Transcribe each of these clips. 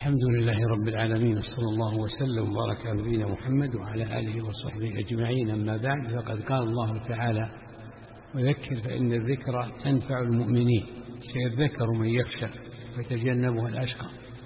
الحمد لله رب العالمين، صلى الله وسلم وبارك على نبينا محمد وعلى آله وصحبه أجمعين. أما بعد، فقد قال الله تعالى: وذكر فإن الذكرى تنفع المؤمنين، سيذكر من يخشى ويتجنبها الأشقى.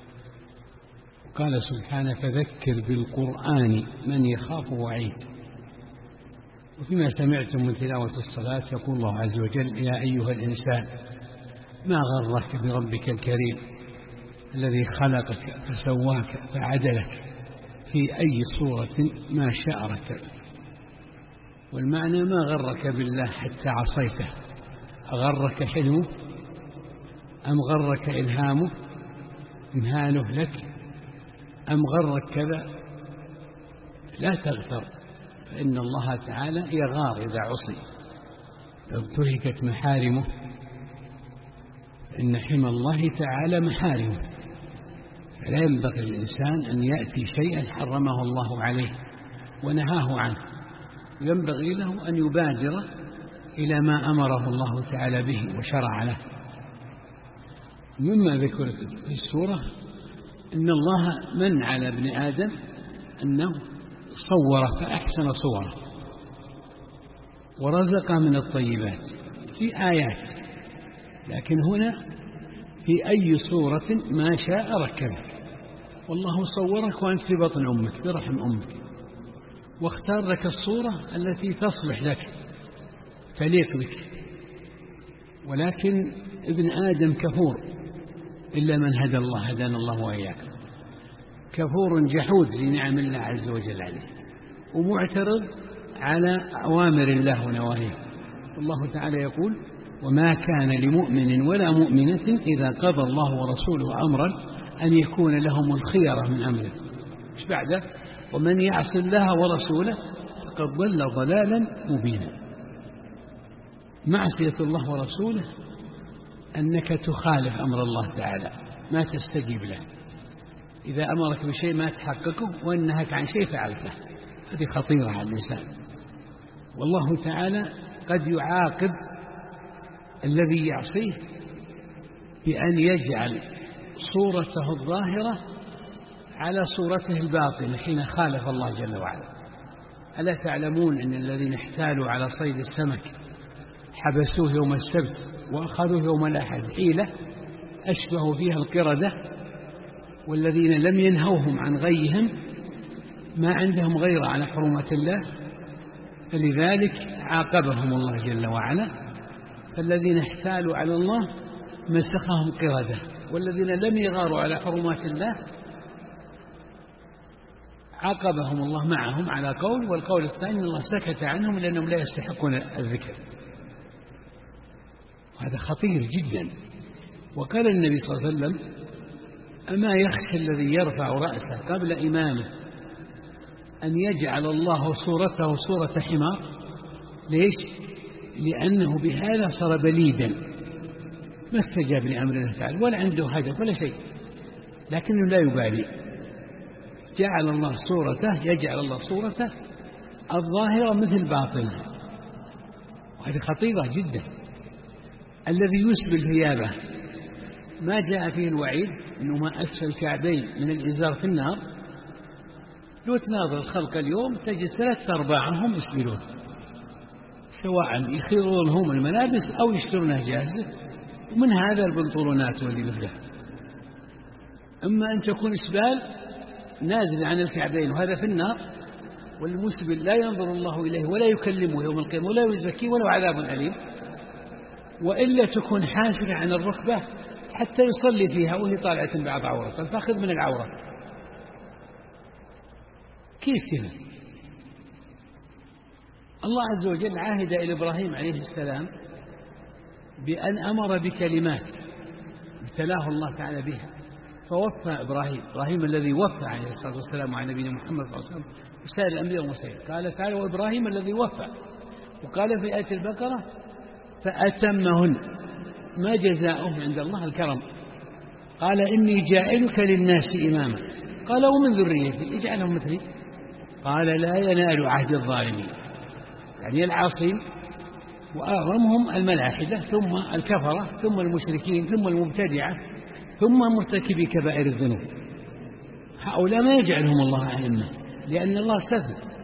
قال سبحانه: فذكر بالقرآن من يخاف وعيد. وفيما سمعتم من تلاوة الصلاة يقول الله عز وجل: يا أيها الإنسان ما غرك بربك الكريم الذي خلقك فسواك فعدلك في أي صورة ما شاء ركبك. والمعنى: ما غرك بالله حتى عصيته؟ أغرك حلمه أم غرك إلهامه إمهاله لك أم غرك كذا؟ لا تغتر، فإن الله تعالى يغار إذا عصي. لو انتهكت محارمه، فإن حمى الله تعالى محارمه، فلا ينبغي للإنسان أن يأتي شيئا حرمه الله عليه ونهاه عنه، ينبغي له أن يبادر إلى ما أمره الله تعالى به وشرع له. مما ذكر في السورة إن الله من على ابن آدم أنه صور فأحسن صوره ورزق من الطيبات في آيات، لكن هنا في أي صورة ما شاء ركبك. والله صورك وأنت في بطن أمك برحم أمك، واختار لك الصورة التي تصلح لك تليق بك. ولكن ابن آدم كفور، إلا من هدى الله، هدانا الله وإياكم. كفور جحود لنعم الله عز وجل عليه، ومعترض على أوامر الله ونواهيه. الله تعالى يقول: وما كان لمؤمن ولا مؤمنة إذا قضى الله ورسوله أمرا أن يكون لهم الخيرة من أمره. مش بعده: ومن يعص الله ورسوله فقد ضل ضلالا مبينا. معصية الله ورسوله أنك تخالف أمر الله تعالى، ما تستجيب له. إذا أمرك بشيء ما تحققه، وإنهك عن شيء فعلته، هذه خطيرة على الإنسان. والله تعالى قد يعاقب الذي يعصيه بأن يجعل صورته الظاهرة على صورته الباطنة حين خالف الله جل وعلا. ألا تعلمون أن الذين احتالوا على صيد السمك حبسوه يوم السبت وأخذوه يوم الأحد حيلة أشبهوا فيها القردة، والذين لم ينهوهم عن غيهم ما عندهم غير على حرمة الله، فلذلك عاقبهم الله جل وعلا. فالذين احتالوا على الله مسخهم قردة، والذين لم يغاروا على حرمات الله عاقبهم الله معهم على قول، والقول الثاني الله سكت عنهم لأنهم لا يستحقون الذكر. هذا خطير جدا. وقال النبي صلى الله عليه وسلم: أما يخشى الذي يرفع رأسه قبل إمامه أن يجعل الله صورته صورة حمار؟ ليش؟ لأنه بهذا صار بليدا، ما استجاب لأمر الله تعالى ولا عنده هدف ولا شيء، لكنه لا يبالي. جعل الله صورته، يجعل الله صورته الظاهرة مثل باطنها، وهذه خطيرة جدا. الذي يسبل ثيابه ما جاء فيه الوعيد أنه ما أسفل الكعبين من الإزار في النار. لو تناظر الخلق اليوم تجد 3/4 يسبلون، سواء يخيرون هم الملابس أو يشترونها جاهزة، ومن هذا البنطلونات واللي مثله. أما أن تكون إسبال نازل عن الكعبين وهذا في النار، والمسبل لا ينظر الله إليه ولا يكلمه يوم القيامة ولا يزكيه وله عذاب أليم، وإلا تكون حافرة عن الركبة حتى يصلي فيها وهي طالعة بعض عورة، فأخذ من العورة. كيف كذا؟ الله عز وجل عاهد إلى إبراهيم عليه السلام بأن أمر بكلمات ابتلاه الله تعالى بها، فوفى إبراهيم الذي وفى عليه الصلاة والسلام على نبينا محمد صلى الله عليه وسلم وسائر الأنبياء والمرسلين. قال تعالى: وإبراهيم الذي وفى. وقال في آية البقرة: فأتمهن. ما جزاؤه عند الله؟ الكرم. قال: إني جاعلك للناس إماما. قال: ومن ذريتي اجعلهم مثلي. قال: لا ينال عهد الظالمين، يعني العاصين، وأعظمهم الملاحدة، ثم الكفرة، ثم المشركين، ثم المبتدعة، ثم مرتكبي كبائر الذنوب. هؤلاء ما يجعلهم الله أئمة، لأن الله استثنى: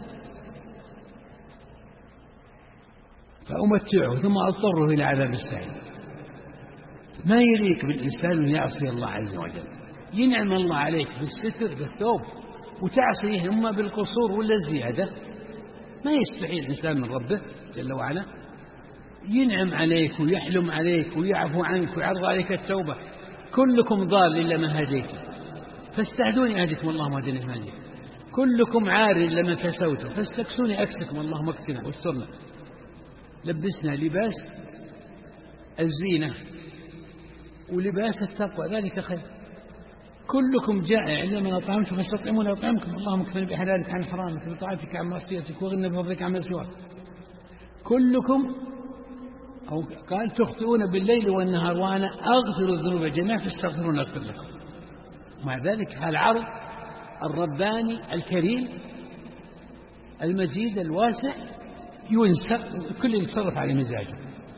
فأمتعه ثم أضطره إلى عذاب السعير. ما يليق بالإنسان أن يعصي الله عز وجل. ينعم الله عليك بالستر بالثوب وتعصيه إما بالقصور ولا الزيادة. ما يستحي الإنسان من ربه جل وعلا. ينعم عليك ويحلم عليك ويعفو عنك ويعرض عليك التوبة. كلكم ضال إلا من هديته فاستهدوني أهدكم اللهم اهدني فيمن هديت. كلكم عار إلا من كسوته فاستكسوني أكسكم اللهم اكسنا واسترنا. لبسنا لباس الزينة ولباس التقوى ذلك خير. كلكم جائع إلا من أطعمتم فاستطعمون أطعمكم اللهم اكفني بحلالك عن حرامك بطاعتك عن معصيتك وغنى بفضلك عن سواك. كلكم أو قال تخطئون بالليل والنهار وأنا أغفر الذنوب جميعا فاستغفرون أغفر لكم. ومع ذلك العرض الرباني الكريم المجيد الواسع ينسى كل يتصرف على مزاجه.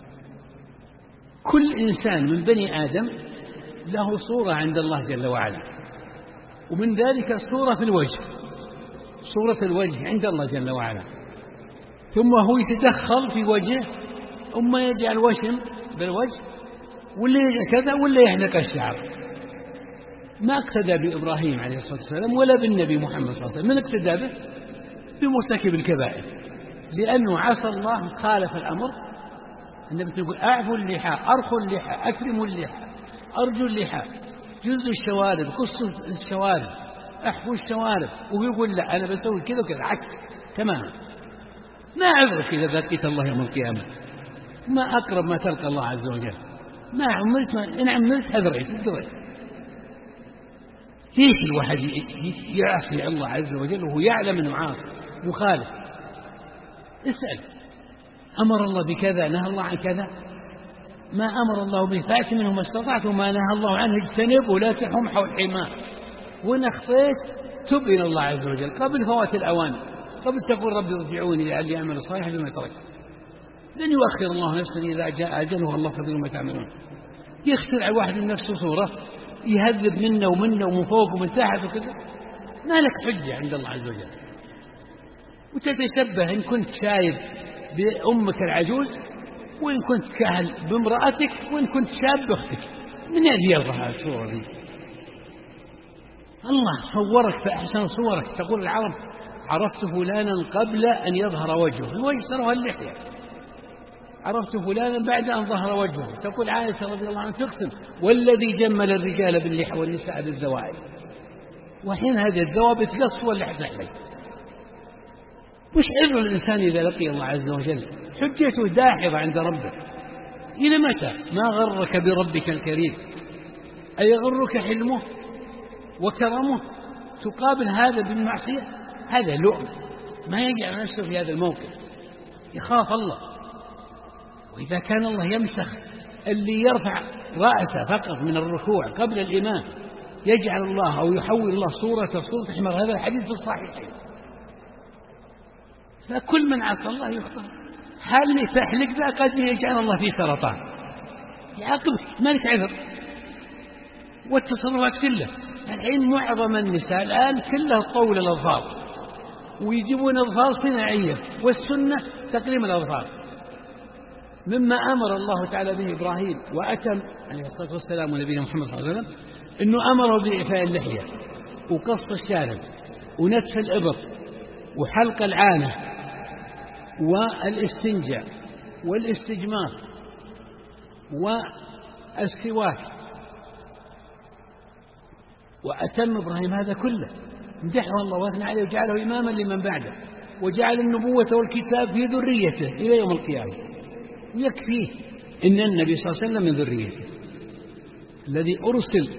كل إنسان من بني آدم له صورة عند الله جل وعلا، ومن ذلك صورة في الوجه، صورة الوجه عند الله جل وعلا، ثم هو يتدخل في وجهه أما يجعل وشم بالوجه ولا يجعل كذا ولا يحلق الشعر. ما اقتدى بإبراهيم عليه الصلاة والسلام ولا بالنبي محمد صلى الله عليه وسلم. من اقتدى به؟ بمرتكب الكبائر، لأنه عصى الله خالف الأمر. النبي يقول أعفوا اللحى أرخوا اللحى أكرموا اللحى أرجوا اللحى جزء الشوارب قصوا الشوارب أحفوا الشوارب. ويقول لا أنا بسوي كذا وكذا عكس تماما. ما أعرف إذا لقيت الله يوم القيامة ما أقرب ما تلقى الله عز وجل. ما عمرت إن عمرت أذريت. ليش الواحد يعصي الله عز وجل وهو يعلم أنه عاصي مخالف؟ اسأل. أمر الله بكذا نهى الله عن كذا. ما أمر الله به فأت منه ما استطعت وما نهى الله عنه اجتنبه لا تحوم حول حماه. وإن أخطيت تب إلى الله عز وجل قبل فوات الأوان، قبل تقول ربي ارجعوني لعلي أعمل صالحا بما تركت. لن يؤخر الله نفسا إذا جاء أجله والله خبير ما تعملون. يخترع واحد من نفسه صورة يهذب منا ومنا ومن فوق ومن تحت وكذا. ما لك حجة عند الله عز وجل. وتتشبه إن كنت شايب بأمك العجوز، وإن كنت كاهل بامرأتك، وإن كنت شاب بأختك. من الذي يظهر الصورة دي؟ الله صورك فأحسن صورك. تقول العرب عرفت فلانا قبل أن يظهر وجهه. الوجه ترى اللحية. عرفت فلانا بعد أن ظهر وجهه. تقول عائشة رضي الله عنها تقسم والذي جمل الرجال باللحى والنساء بالذوائب. وحين هذه الذوائب تقص واللحى تحلق. مش عذر الإنسان إذا لقي الله عز وجل. حجته داحضة عند ربه. إلى متى؟ ما غرك بربك الكريم؟ أيغرك حلمه وكرمه تقابل هذا بالمعصية؟ هذا لؤم. ما يجعل نفسه في هذا الموقف. يخاف الله. وإذا كان الله يمسخ اللي يرفع رأسه فقط من الركوع قبل الإمام، يجعل الله أو يحول الله صورة حمار. هذا الحديث في الصحيحين. فكل من عصى الله يخطئ. هل تحلق ذا قد يجعل الله في سرطان؟ يعاقبك ما لك عذر. والتصرفات كلها الحين معظم النساء الآن كلها طول الأظفار، ويجيبون أظفار صناعية، والسنة تقليم الأظفار. مما أمر الله تعالى به إبراهيم وأتم عليه الصلاة والسلام ونبينا محمد صلى الله عليه وسلم أنه أمره بإعفاء اللحية وقص الشارب ونتف الإبط وحلق العانة والاستنجاء والاستجمار والسواك. وأتم إبراهيم هذا كله، امدحه الله واثنى عليه وجعله إماما لمن بعده، وجعل النبوة والكتاب في ذريته إلى يوم القيامة. يكفيه إن النبي صلى الله عليه وسلم من ذريته الذي أرسل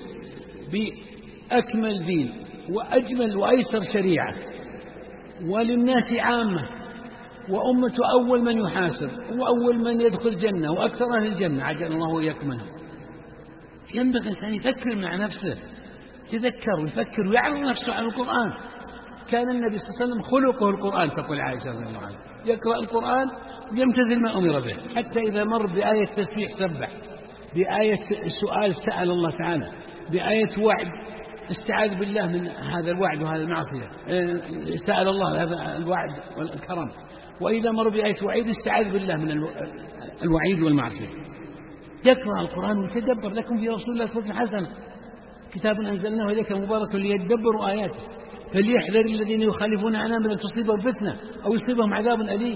بأكمل دين وأجمل وأيسر شريعة وللناس عامة، وأمة أول من يحاسب وأول من يدخل الجنة وأكثر أهل الجنة عجل الله وإياكم منهم. ينبغي الإنسان يفكر مع نفسه، يتذكر ويفكر ويعرض نفسه عن القرآن. كان النبي صلى الله عليه وسلم خلقه القرآن. تقول عائشة رضي الله عنها يقرأ القرآن ويمتثل ما أمر به، حتى إذا مر بآية تسبيح سبح، بآية سؤال سأل الله تعالى، بآية وعد استعاذ بالله من هذا الوعد وهذا المعصية، سأل الله هذا الوعد والكرم. وإذا مر بآية وعيد استعاذ بالله من الوعيد والمعصية. يقرأ القرآن ويتدبر. لكم في رسول الله أسوة حسنة، كتاب أنزلناه إليك مبارك ليدبروا آياته فليحذر الذين يخالفون عن أمره أن تصيبهم فتنة أو يصيبهم عذاب أليم.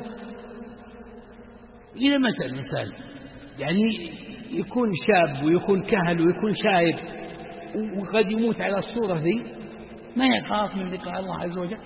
إلى متى الإنسان يعني يكون شاب ويكون كهل ويكون شايب وقد يموت على الصورة ذي ما يخاف من لقاء الله عز وجل؟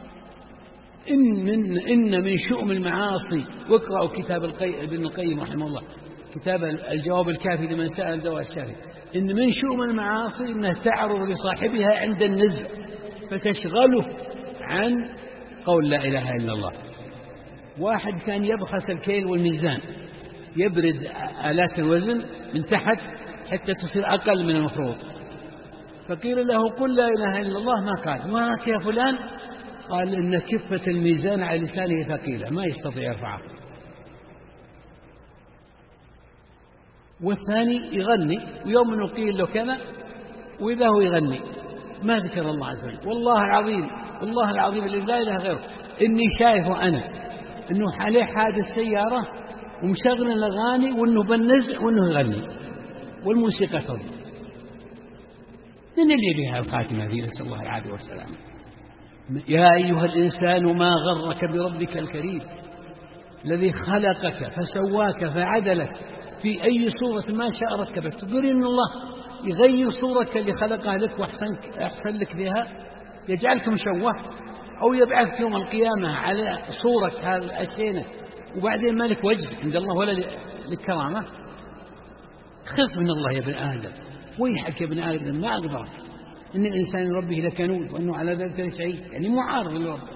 إن من شؤم المعاصي. واقرأوا كتاب ابن القيم رحمه الله، كتاب الجواب الكافي لمن سأل الدواء الشافي. إن من شؤم المعاصي أنها تعرض لصاحبها عند النزع فتشغله عن قول لا إله إلا الله. واحد كان يبخس الكيل والميزان، يبرد آلات الوزن من تحت حتى تصير أقل من المفروض، فقيل له قل لا إله إلا الله، ما قال. وهناك يا فلان قال إن كفة الميزان على لسانه ثقيلة ما يستطيع يرفعها. والثاني يغني ويوم قيل له كذا وإذا هو يغني ما ذكر الله عز وجل. والله العظيم، والله العظيم الذي لا إله غيره، إني شايفه أنا إنه عليه حادث سيارة ومشغل الأغاني وإنه بالنزع وإنه يغني والموسيقى تضرب. من اللي بها الخاتمة ذي؟ نسأل الله العافية والسلام. يا أيها الإنسان ما غرك بربك الكريم الذي خلقك فسواك فعدلك في أي صورة ما شاء ركبك. تقول إن الله يغير صورك اللي خلقها لك وأحسن لك بها، يجعلك مشوه، أو يبعثك يوم القيامة على صورة هذا الأشينة وبعدين ما لك وجه عند الله ولا للكرامة. خف من الله يا ابن آدم، ويحك يا ابن آدم ما أقدرك إن الإنسان ربه لكنود وأنه على ذلك لشهيد. يعني معارض لربه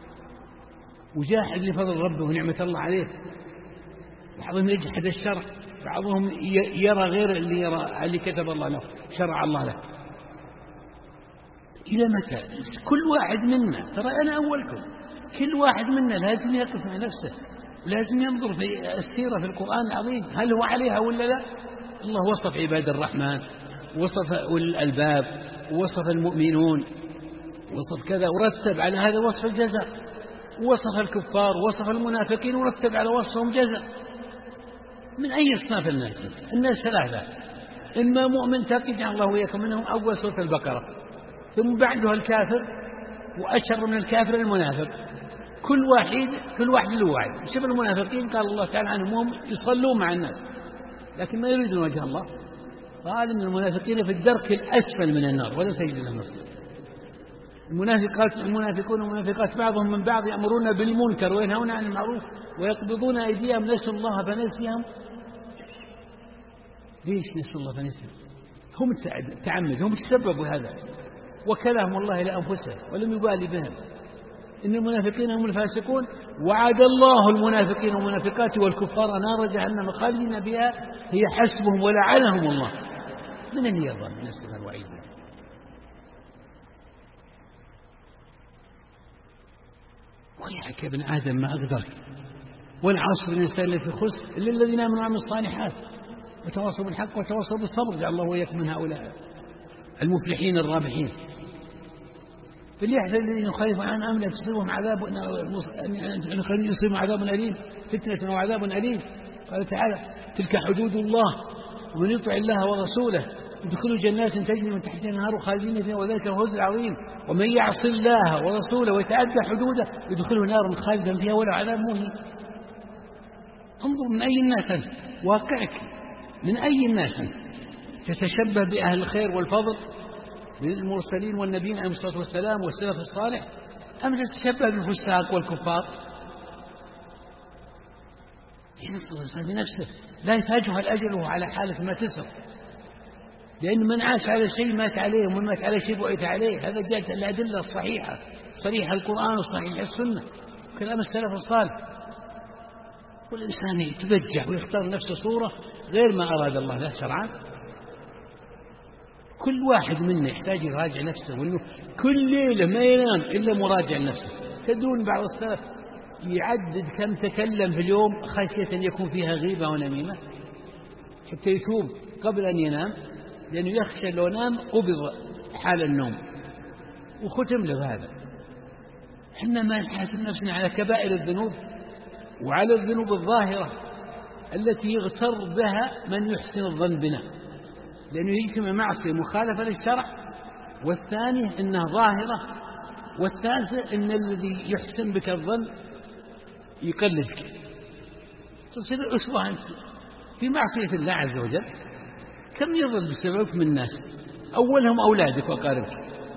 وجاحد لفضل ربه ونعمة الله عليه. بعضهم يجحد الشرع، بعضهم يرى غير اللي كتب الله له، شرع الله له. إلى متى؟ كل واحد منا، ترى أنا أولكم، كل واحد منا لازم يقف مع نفسه، لازم ينظر في السيرة في القرآن العظيم هل هو عليها ولا لا. الله وصف عباد الرحمن، وصف أولي الألباب، وصف المؤمنون، وصف كذا، ورتب على هذا وصف الجزاء، وصف الكفار، وصف المنافقين، ورتب على وصفهم جزاء. من أي أصناف الناس؟ الناس ثلاثة: إما مؤمن تقي جعل الله وإياكم منهم، أول سورة البقرة، ثم بعدها الكافر، وأشر من الكافر المنافق. كل واحد له وعد. شوف المنافقين قال الله تعالى عنهم هم يصلون مع الناس لكن ما يريدون وجه الله، قال إن المنافقين في الدرك الأسفل من النار ولا تجد لهم نصير. المنافقون والمنافقات بعضهم من بعض يأمرون بالمنكر وينهون عن المعروف ويقبضون أيديهم، نسوا الله فنسيهم. ليش نسوا الله فنسيهم؟ هم تعمدوا، هم تسببوا هذا وكلهم الله لأنفسهم ولم يبالي بهم. إن المنافقين هم الفاسقون، وعد الله المنافقين والمنافقات والكفار نار جهنم خالدين بها هي حسبهم ولعنهم الله. من اللي يرضى من نسل الوعيد؟ ويحك يا ابن آدم ما أقدرك. والعصر الإنسان اللي في خسر إلا الذين آمنوا وعملوا الصالحات وتواصوا بالحق وتواصوا بالصبر، جعل الله وإياكم من هؤلاء المفلحين الرابحين. فليحذر الذين يخالفون عن أمره تصيبهم عذاب أليم، فتنة وعذاب أليم. قال تعالى: تلك حدود الله ومن يطع الله ورسوله يدخل جنات تجري من تحتها الأنهار خالدين فيها وذلك الفوز العظيم. ومن يعص الله ورسوله ويتعدى حدوده يدخله نارا خالدا فيها ولا عذاب مهين. انظر من أي الناس أنت، واقعك من أي الناس أنت؟ تتشبه بأهل الخير والفضل من المرسلين والنبيين عليهم الصلاة والسلام والسلف الصالح، أم تتشبه بالفساق والكفار؟ ينصر بنفسه لا يفاجئها الأجل وهو على حالة ما تسر، لأن من عاش على شيء مات عليه ومن مات على شيء بعث عليه. هذا جاءت الأدلة الصحيحة، صريح القرآن وصحيح السنة كلام السلف الصالح. والإنسان يتبجح ويختار نفسه صورة غير ما أراد الله له شرعا. كل واحد منا يحتاج يراجع نفسه، وأنه كل ليلة ما ينام إلا مراجع نفسه. تدون بعض السلف يعدد كم تكلم في اليوم خشية أن يكون فيها غيبة ونميمة حتى يتوب قبل أن ينام، لأنه يخشى لو نام قبض حال النوم وختم له هذا. إحنا ما نحاسب نفسنا على كبائر الذنوب وعلى الذنوب الظاهرة التي يغتر بها من يحسن الظن بنا، لأنه يجتمع معصية مخالفة للشرع، والثاني إنها ظاهرة، والثالثة إن الذي يحسن بك الظن يقلدك، تصير أسوة أنت في معصية الله عز وجل. كم يضل بسببك من الناس، أولهم أولادك وأقاربك.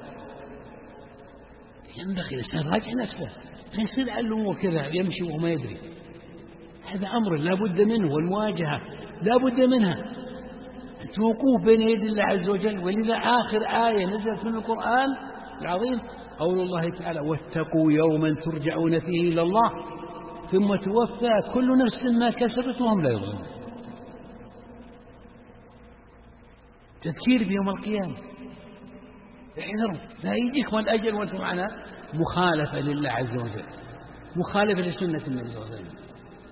ينبغي الإنسان راجع نفسه، لا يصير علمه كذا يمشي وهو ما يدري. هذا أمر لا بد منه، والمواجهة لا بد منها. أنت موقوف بين يدي الله عز وجل. ولذا آخر آية نزلت من القرآن العظيم قول الله تعالى: واتقوا يوما ترجعون فيه إلى الله ثم توفى كل نفس ما كسبت وهم لا يظلمون. تذكير بيوم القيامة، احذروا لا يجيكم الأجل وأنتم معنا مخالفة لله عز وجل، مخالفة لسنة النبي صلى الله عليه وسلم.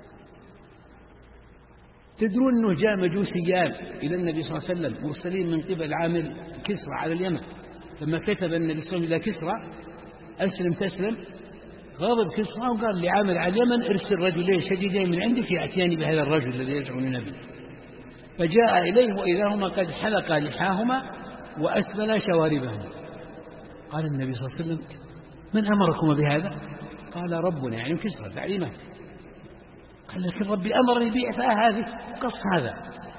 تدرون أنه جاء مجوسيان إلى النبي صلى الله عليه وسلم مرسلين من قبل عامل كسرى على اليمن، لما كتب النبي صلى الله عليه وسلم إلى كسرى أسلم تسلم، غضب كسرى وقال لعامل على اليمن: ارسل رجلين شديدين من عندك يأتياني بهذا الرجل الذي يدعوني نبي. فجاء إليه وإذا هما قد حلقا لحاهما وأسفل شواربهما. قال النبي صلى الله عليه وسلم: من أمركم بهذا؟ قال: ربنا، يعني كسرى تعليمه. قال: لكن ربي أمرني بإعفاء هذه وقص هذا.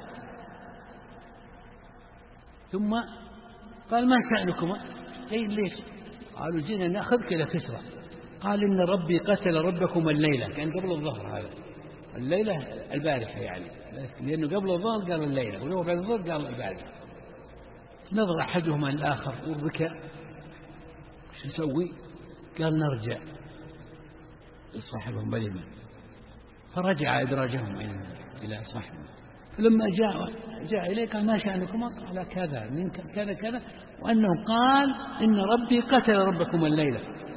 ثم قال: ما شأنكما؟ قيل: ليش؟ قالوا: جينا نأخذك إلى كسرى. قال: إن ربي قتل ربكم الليلة، كان قبل الظهر، هذا الليلة البارحة يعني، لأنه قبل الظهر قال الليلة، ولو بعد الظهر قال البارحة. نظر أحدهما الآخر وبكى: شو نسوي؟ قال: نرجع لصاحبهم باليمن. فرجع إدراجهم إلى صاحبهم. فلما جاء إليه قال: ما شأنكما؟ قال: كذا من كذا كذا، وأنه قال: إن ربي قتل ربكم الليلة.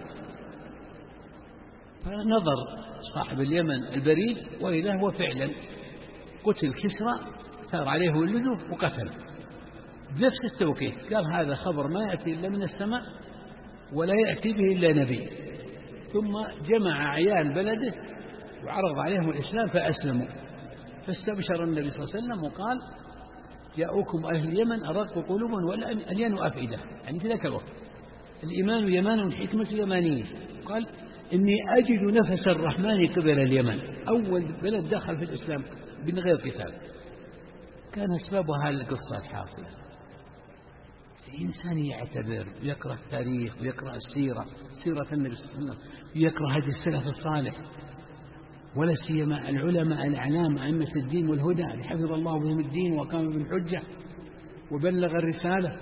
فنظر صاحب اليمن البريد وإذا هو فعلا قتل كسرى، ثار عليه ولده وقتل بنفس التوقيت. قال: هذا خبر ما يأتي إلا من السماء ولا يأتي به إلا نبي. ثم جمع أعيان بلده وعرض عليهم الإسلام فأسلموا، فاستبشر النبي صلى الله عليه وسلم وقال: جاءوكم أهل اليمن أرق قلوبا والأليان أفئدة. يعني في ذاك الوقت الإيمان يمان والحكمة يمانية. قال: إني أجد نفس الرحمن قبل اليمن، أول بلد دخل في الإسلام من غير قتال. كان أسبابها القصة الحاصلة. الإنسان يعتبر ويقرأ التاريخ ويقرأ سيرة النبي صلى الله عليه وسلم، ويقرأ هذه السلف الصالح، ولا سيما العلماء الأعلام أئمة الدين والهدى اللي حفظ الله بهم الدين وقام بالحجة وبلغ الرسالة.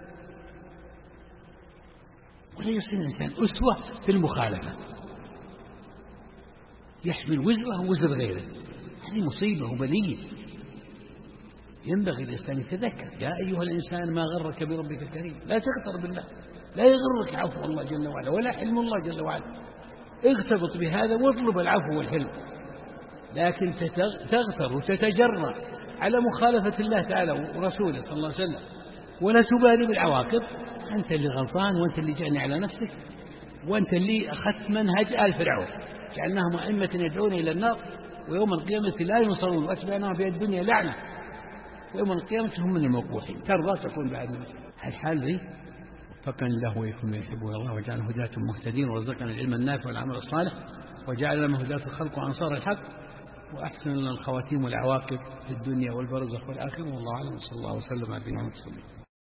ولا يصير الإنسان أسوة في المخالفة، يحمل وزره ووزر غيره. هذه مصيبة وبلية. ينبغي الإنسان يتذكر: يا أيها الإنسان ما غرك بربك الكريم. لا تغتر بالله، لا يغرك عفو الله جل وعلا ولا حلم الله جل وعلا. اغتبط بهذا واطلب العفو والحلم، لكن تغتر وتتجرأ على مخالفة الله تعالى ورسوله صلى الله عليه وسلم ولا تبالي بالعواقب. أنت اللي غلطان، وأنت اللي جاني على نفسك، وأنت اللي أخذت منهج آل فرعون، جعلناهم أئمة يدعون إلى النار ويوم القيامة لا ينصرون، وأتبعناهم في الدنيا لعنة ويوم القيامة هم من الموقوحين. ترضى تكون بعد الحال ذي؟ فكن الله ويكون يحبه الله، وجعلنا هداة مهتدين، ورزقنا العلم النافع والعمل الصالح، وجعلنا من هداة الخلق وأنصار الحق، وأحسن لنا الخواتيم والعواقب في الدنيا والبرزخ والآخرة. والله أعلم، صلى الله وسلم على نبينا محمد.